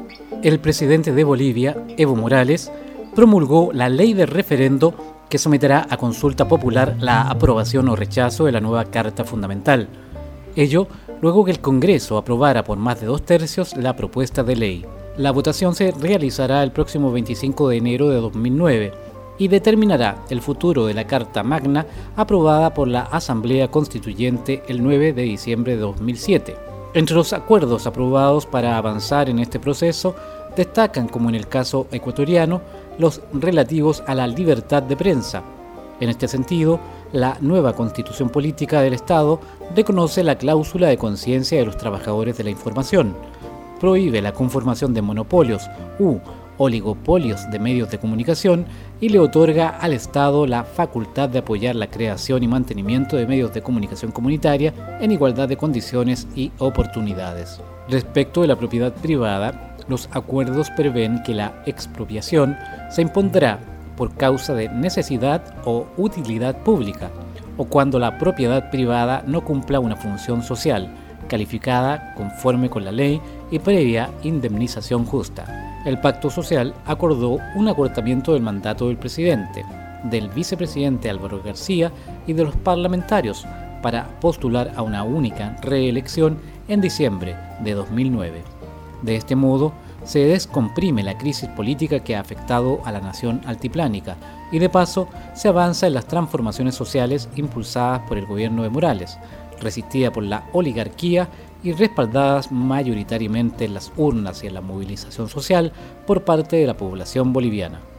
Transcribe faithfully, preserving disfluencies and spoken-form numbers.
El presidente de Bolivia, Evo Morales, promulgó la ley de referendo que someterá a consulta popular la aprobación o rechazo de la nueva Carta Fundamental. Ello luego que el Congreso aprobara por más de dos tercios la propuesta de ley. La votación se realizará el próximo veinticinco de enero de dos mil nueve y determinará el futuro de la Carta Magna aprobada por la Asamblea Constituyente el nueve de diciembre de dos mil siete. Entre los acuerdos aprobados para avanzar en este proceso destacan, como en el caso ecuatoriano, los relativos a la libertad de prensa. En este sentido, la nueva Constitución Política del Estado reconoce la cláusula de conciencia de los trabajadores de la información, prohíbe la conformación de monopolios u oligopolios de medios de comunicación y le otorga al Estado la facultad de apoyar la creación y mantenimiento de medios de comunicación comunitaria en igualdad de condiciones y oportunidades. Respecto de la propiedad privada, los acuerdos prevén que la expropiación se impondrá por causa de necesidad o utilidad pública, o cuando la propiedad privada no cumpla una función social, calificada conforme con la ley y previa indemnización justa. El Pacto Social acordó un acortamiento del mandato del presidente, del vicepresidente Álvaro García y de los parlamentarios para postular a una única reelección en diciembre de dos mil nueve. De este modo, se descomprime la crisis política que ha afectado a la nación altiplánica y de paso se avanza en las transformaciones sociales impulsadas por el gobierno de Morales, resistida por la oligarquía y respaldadas mayoritariamente en las urnas y en la movilización social por parte de la población boliviana.